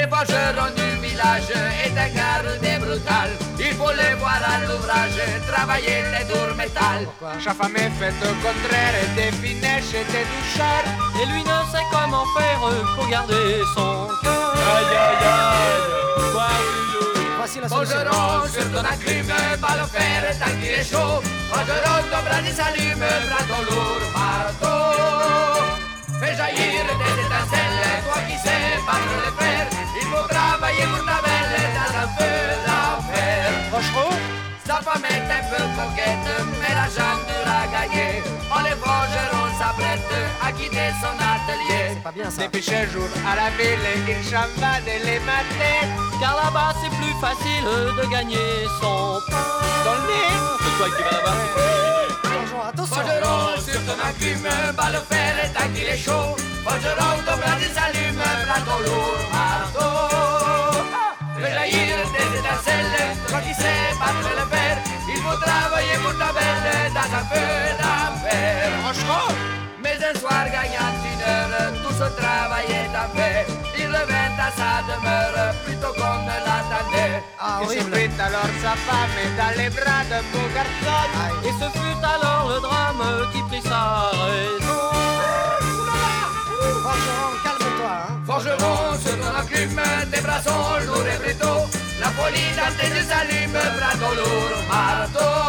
Les forgerons du village étaient gardés brutal. Il faut les voir à l'ouvrage, travailler les durs métal. Sa femme est faite au contraire, des finesses et des douceurs. Et lui ne sait comment faire pour garder son cœur. Aïe aïe aïe. Quoi, Voici la solution. Forgeron sur ton enclume, pas le fer tant qu'il est chaud. Forgeron, ton bras s'allume, prends ton lourd marteau. Fais jaillir des étincelles, toi qui sais battre le fer. Il faut travailler pour ta belle dans un feu d'enfer. Rochereau, Sa femme est un peu coquette, mais l'argent dur à gagner. Oh, les forgerons s'apprêtent à quitter son atelier. C'est pas bien ça. depuis ce jour à la ville, il s'en va de les mater. Car là-bas c'est plus facile de gagner son pain. Dans le nez, C'est toi qui vas là-bas. Attention, attention. Forgeron sur ton enclume, bat le fer tant qu'il est chaud. Forgeron, ton bras s'allume, prends ton lourd marteau. Fais jaillir des étincelles, toi qui sais battre le fer. Il faut travailler pour ta belle dans un feu d'enfer. Rochereau, Mais un soir gagnant une heure, tout ce travail est en fait. Il revint à sa demeure, plutôt qu'on ne l'attendait. Ah, il horrible. surprit alors sa femme dans les bras d'un beau garçon. Aïe. Et ce fut alors le drame qui prit sa raison. Forgeron, calme-toi. Hein. Forgeron sur ton enclume, tes bras sont lourds et brutaux. La folie dans tes yeux s'allume, prends ton lourd marteau.